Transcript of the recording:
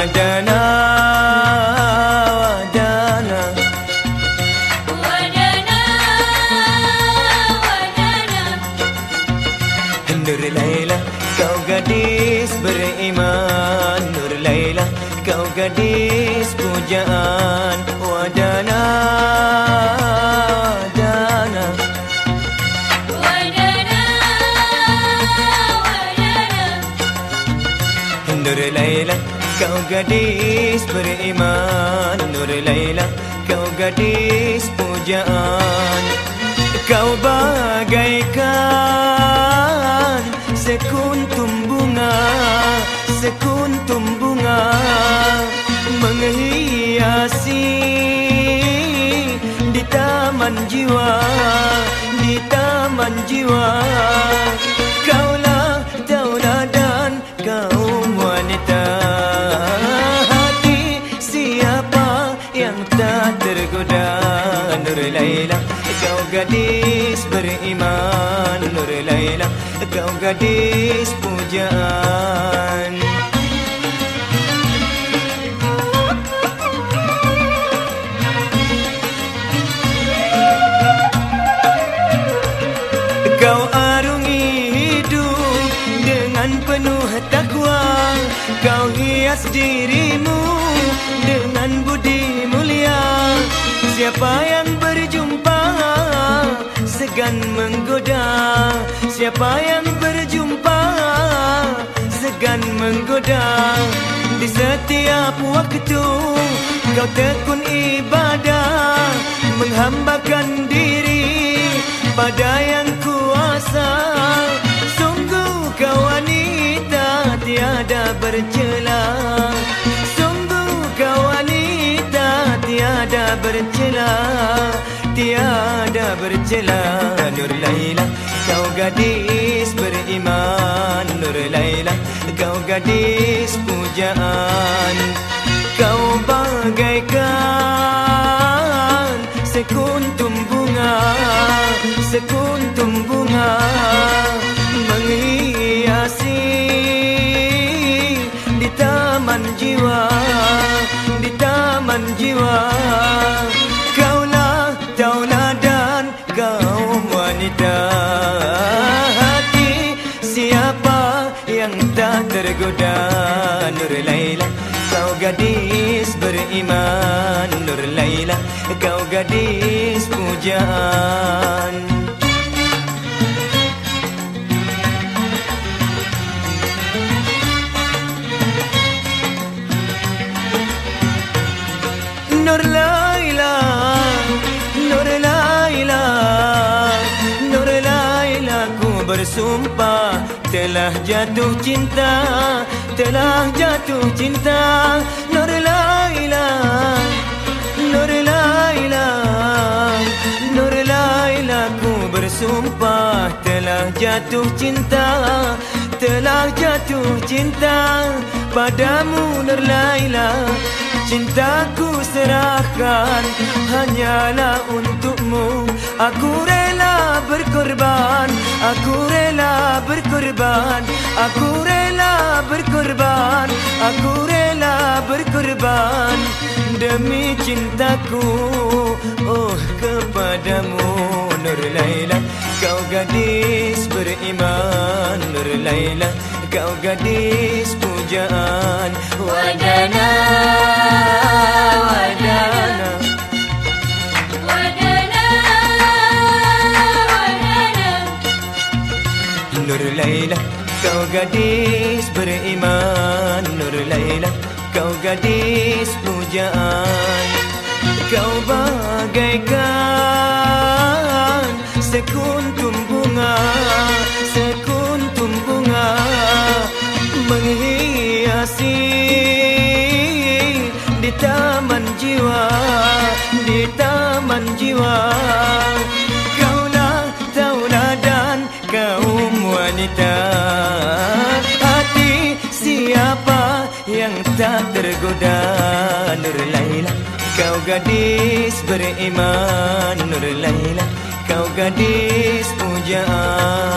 wadana wadana wadana wadana. Nur Laila kau gadis beriman, Nur Laila kau gadis pujaan. Wadana wadana Wadana wadana. Nur Laila kau gadis beriman, Nur Laila kau gadis pujaan. Kau bagaikan sekuntum bunga, sekuntum bunga menghiasi di taman jiwa, di taman jiwa. Kaulah tauladan kaum wanita, hati siapa yang tak tergoda. Nur Laila kau gadis beriman, Nur Laila kau gadis pujaan. Kau arungi hidup dengan penuh takwa, kau hias dirimu dengan budi mulia. Siapa yang berjumpa segan menggoda, siapa yang berjumpa segan menggoda. Di setiap waktu kau tekun ibadah, menghambakan diri pada yang kuasa. Sungguh kau wanita tiada bercela, sungguh kau wanita tiada bercela, tiada bercela. Nur Laila kau gadis beriman, Nur Laila kau gadis pujaan. Kau bagaikan sekuntum bunga, sekuntum bunga menghiasi di taman jiwa, di taman jiwa. Kaulah tauladan kaum wanita, hati siapa yang tak tergoda. Nur Laila kau gadis beriman, Nur Laila kau gadis pujaan. Nur Laila, Nur Laila, Nur Laila, ku bersumpah telah jatuh cinta, telah jatuh cinta. Nur Laila, Nur Laila, Nur Laila, ku bersumpah telah jatuh cinta, telah jatuh cinta padamu Nur Laila. Cintaku serahkan hanyalah untukmu. Aku rela berkorban, aku rela berkorban, aku rela berkorban, aku rela berkorban demi cintaku, oh kepadamu. Nur Laila kau gadis beriman, Nur Laila kau gadis pujaan. Wadana wadana Wadana wadana. Nur Laila kau gadis beriman, Nur Laila kau gadis pujaan. Kau bagaikan sekuntum bunga, sekuntum bunga menghiasi di taman jiwa, di taman jiwa. Kaulah tauladan kaum wanita, hati siapa yang tak tergoda. Nur Laila kau gadis beriman, Nur Laila kau gadis pujaan.